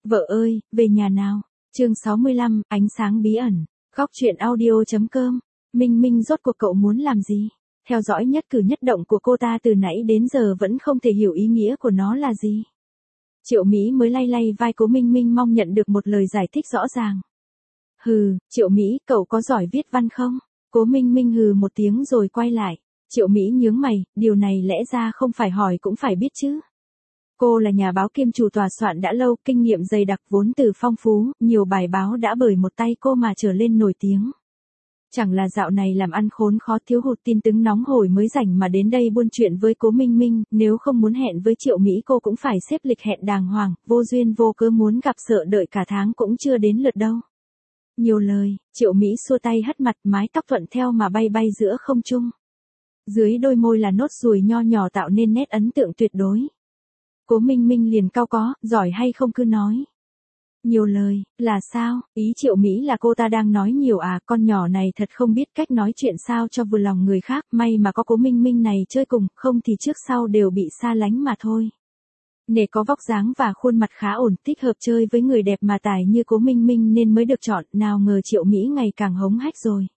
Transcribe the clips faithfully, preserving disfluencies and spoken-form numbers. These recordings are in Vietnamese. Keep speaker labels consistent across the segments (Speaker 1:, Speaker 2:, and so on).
Speaker 1: Vợ ơi, về nhà nào. Chương sáu mươi lăm, ánh sáng bí ẩn. Góc truyện audio.com. Minh Minh rốt cuộc cậu muốn làm gì? Theo dõi nhất cử nhất động của cô ta từ nãy đến giờ vẫn không thể hiểu ý nghĩa của nó là gì. Triệu Mỹ mới lay lay vai Cố Minh Minh mong nhận được một lời giải thích rõ ràng. Hừ, Triệu Mỹ, cậu có giỏi viết văn không? Cố Minh Minh hừ một tiếng rồi quay lại. Triệu Mỹ nhướng mày, điều này lẽ ra không phải hỏi cũng phải biết chứ. Cô là nhà báo kiêm chủ tòa soạn đã lâu, kinh nghiệm dày đặc, vốn từ phong phú, nhiều bài báo đã bởi một tay cô mà trở lên nổi tiếng. Chẳng là dạo này làm ăn khốn khó, thiếu hụt tin tức nóng hổi mới rảnh mà đến đây buôn chuyện với Cố Minh Minh, nếu không muốn hẹn với Triệu Mỹ cô cũng phải xếp lịch hẹn đàng hoàng, vô duyên vô cớ muốn gặp sợ đợi cả tháng cũng chưa đến lượt đâu. Nhiều lời, Triệu Mỹ xua tay hất mặt, mái tóc thuận theo mà bay bay giữa không trung. Dưới đôi môi là nốt ruồi nho nhỏ tạo nên nét ấn tượng tuyệt đối. Cố Minh Minh liền cau có, giỏi hay không cứ nói. Nhiều lời, là sao? Ý Triệu Mỹ là cô ta đang nói nhiều à, con nhỏ này thật không biết cách nói chuyện sao cho vừa lòng người khác, may mà có Cố Minh Minh này chơi cùng, không thì trước sau đều bị xa lánh mà thôi. Nể có vóc dáng và khuôn mặt khá ổn, thích hợp chơi với người đẹp mà tài như Cố Minh Minh nên mới được chọn, nào ngờ Triệu Mỹ ngày càng hống hách rồi.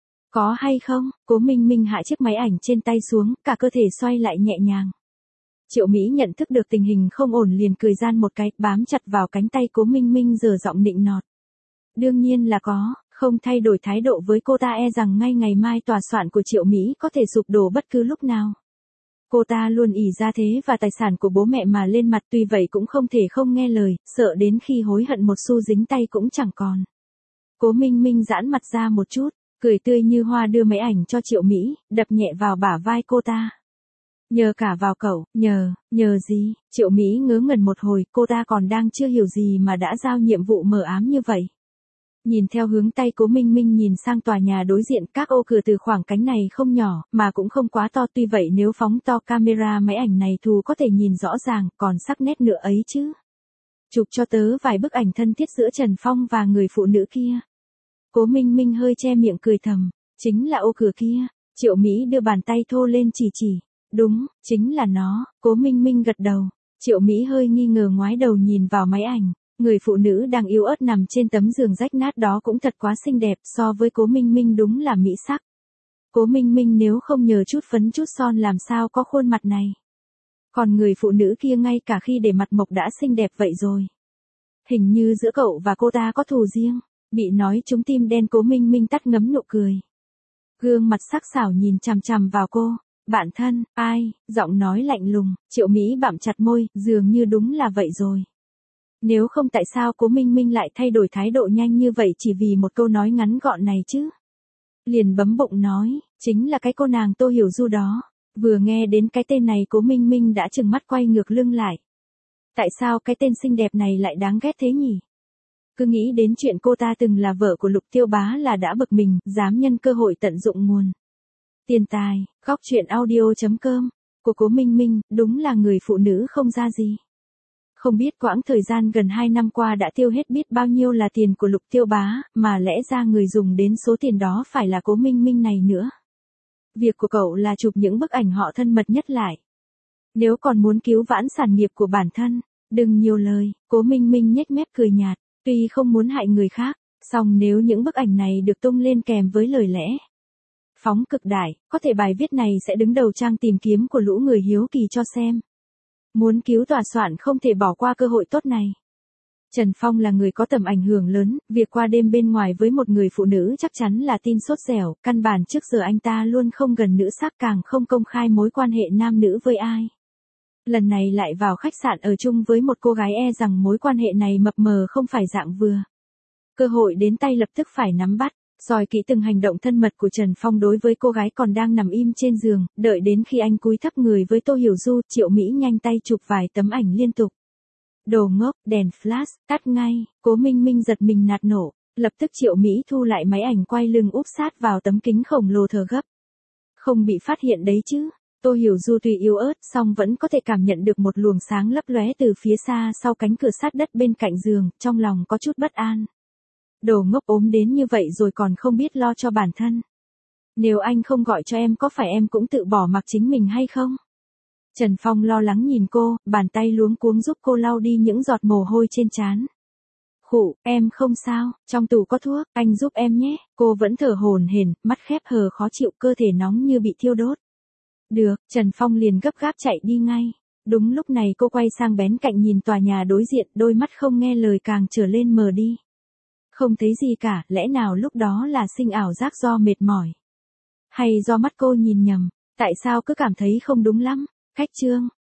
Speaker 1: Có hay không? Cố Minh Minh hạ chiếc máy ảnh trên tay xuống, cả cơ thể xoay lại nhẹ nhàng. Triệu Mỹ nhận thức được tình hình không ổn liền cười gian một cái, bám chặt vào cánh tay Cố Minh Minh giở giọng nịnh nọt. Đương nhiên là có, không thay đổi thái độ với cô ta e rằng ngay ngày mai tòa soạn của Triệu Mỹ có thể sụp đổ bất cứ lúc nào. Cô ta luôn ỷ gia thế và tài sản của bố mẹ mà lên mặt, tuy vậy cũng không thể không nghe lời, sợ đến khi hối hận một xu dính tay cũng chẳng còn. Cố Minh Minh giãn mặt ra một chút, cười tươi như hoa đưa máy ảnh cho Triệu Mỹ, đập nhẹ vào bả vai cô ta. Nhờ cả vào cậu, nhờ, nhờ gì? Triệu Mỹ ngớ ngẩn một hồi, cô ta còn đang chưa hiểu gì mà đã giao nhiệm vụ mờ ám như vậy. Nhìn theo hướng tay Cố Minh Minh nhìn sang tòa nhà đối diện, các ô cửa từ khoảng cánh này không nhỏ, mà cũng không quá to, tuy vậy nếu phóng to camera máy ảnh này thù có thể nhìn rõ ràng, còn sắc nét nữa ấy chứ. Chụp cho tớ vài bức ảnh thân thiết giữa Trần Phong và người phụ nữ kia. Cố Minh Minh hơi che miệng cười thầm, chính là ô cửa kia. Triệu Mỹ đưa bàn tay thô lên chỉ chỉ. Đúng, chính là nó. Cố Minh Minh gật đầu. Triệu Mỹ hơi nghi ngờ ngoái đầu nhìn vào máy ảnh. Người phụ nữ đang yếu ớt nằm trên tấm giường rách nát đó cũng thật quá xinh đẹp, so với Cố Minh Minh đúng là mỹ sắc. Cố Minh Minh nếu không nhờ chút phấn chút son làm sao có khuôn mặt này. Còn người phụ nữ kia ngay cả khi để mặt mộc đã xinh đẹp vậy rồi. Hình như giữa cậu và cô ta có thù riêng. Bị nói trúng tim đen, Cố Minh Minh tắt ngấm nụ cười. Gương mặt sắc sảo nhìn chằm chằm vào cô. Bạn thân, ai? Giọng nói lạnh lùng, Triệu Mỹ bặm chặt môi, dường như đúng là vậy rồi. Nếu không tại sao Cố Minh Minh lại thay đổi thái độ nhanh như vậy chỉ vì một câu nói ngắn gọn này chứ? Liền bấm bụng nói, chính là cái cô nàng Tô Hiểu Du đó. Vừa nghe đến cái tên này Cố Minh Minh đã trừng mắt quay ngược lưng lại. Tại sao cái tên xinh đẹp này lại đáng ghét thế nhỉ? Cứ nghĩ đến chuyện cô ta từng là vợ của Lục Tiêu Bá là đã bực mình, dám nhân cơ hội tận dụng nguồn tiền tài. Góc truyện audio.com. Của Cố Minh Minh, đúng là người phụ nữ không ra gì. Không biết quãng thời gian gần hai năm qua đã tiêu hết biết bao nhiêu là tiền của Lục Tiêu Bá, mà lẽ ra người dùng đến số tiền đó phải là Cố Minh Minh này nữa. Việc của cậu là chụp những bức ảnh họ thân mật nhất lại. Nếu còn muốn cứu vãn sản nghiệp của bản thân, đừng nhiều lời. Cố Minh Minh nhếch mép cười nhạt, tuy không muốn hại người khác, song nếu những bức ảnh này được tung lên kèm với lời lẽ phóng cực đại, có thể bài viết này sẽ đứng đầu trang tìm kiếm của lũ người hiếu kỳ cho xem. Muốn cứu tòa soạn không thể bỏ qua cơ hội tốt này. Trần Phong là người có tầm ảnh hưởng lớn, việc qua đêm bên ngoài với một người phụ nữ chắc chắn là tin sốt dẻo, căn bản trước giờ anh ta luôn không gần nữ sắc, càng không công khai mối quan hệ nam nữ với ai. Lần này lại vào khách sạn ở chung với một cô gái, e rằng mối quan hệ này mập mờ không phải dạng vừa. Cơ hội đến tay lập tức phải nắm bắt. Soi kỹ từng hành động thân mật của Trần Phong đối với cô gái còn đang nằm im trên giường, đợi đến khi anh cúi thấp người với Tô Hiểu Du, Triệu Mỹ nhanh tay chụp vài tấm ảnh liên tục. Đồ ngốc, đèn flash, tắt ngay. Cố Minh Minh giật mình nạt nổ, lập tức Triệu Mỹ thu lại máy ảnh quay lưng úp sát vào tấm kính khổng lồ thở gấp. Không bị phát hiện đấy chứ? Tô Hiểu Du tuy yếu ớt song vẫn có thể cảm nhận được một luồng sáng lấp lóe từ phía xa sau cánh cửa sát đất bên cạnh giường, trong lòng có chút bất an. Đồ ngốc, ốm đến như vậy rồi còn không biết lo cho bản thân. Nếu anh không gọi cho em có phải em cũng tự bỏ mặc chính mình hay không? Trần Phong lo lắng nhìn cô, bàn tay luống cuống giúp cô lau đi những giọt mồ hôi trên trán. Khụ, em không sao, trong tủ có thuốc, anh giúp em nhé. Cô vẫn thở hổn hển, mắt khép hờ khó chịu, cơ thể nóng như bị thiêu đốt. Được, Trần Phong liền gấp gáp chạy đi ngay. Đúng lúc này cô quay sang bén cạnh nhìn tòa nhà đối diện, đôi mắt không nghe lời càng trở lên mờ đi. Không thấy gì cả, lẽ nào lúc đó là sinh ảo giác do mệt mỏi? Hay do mắt cô nhìn nhầm? Tại sao cứ cảm thấy không đúng lắm? Khách Trương,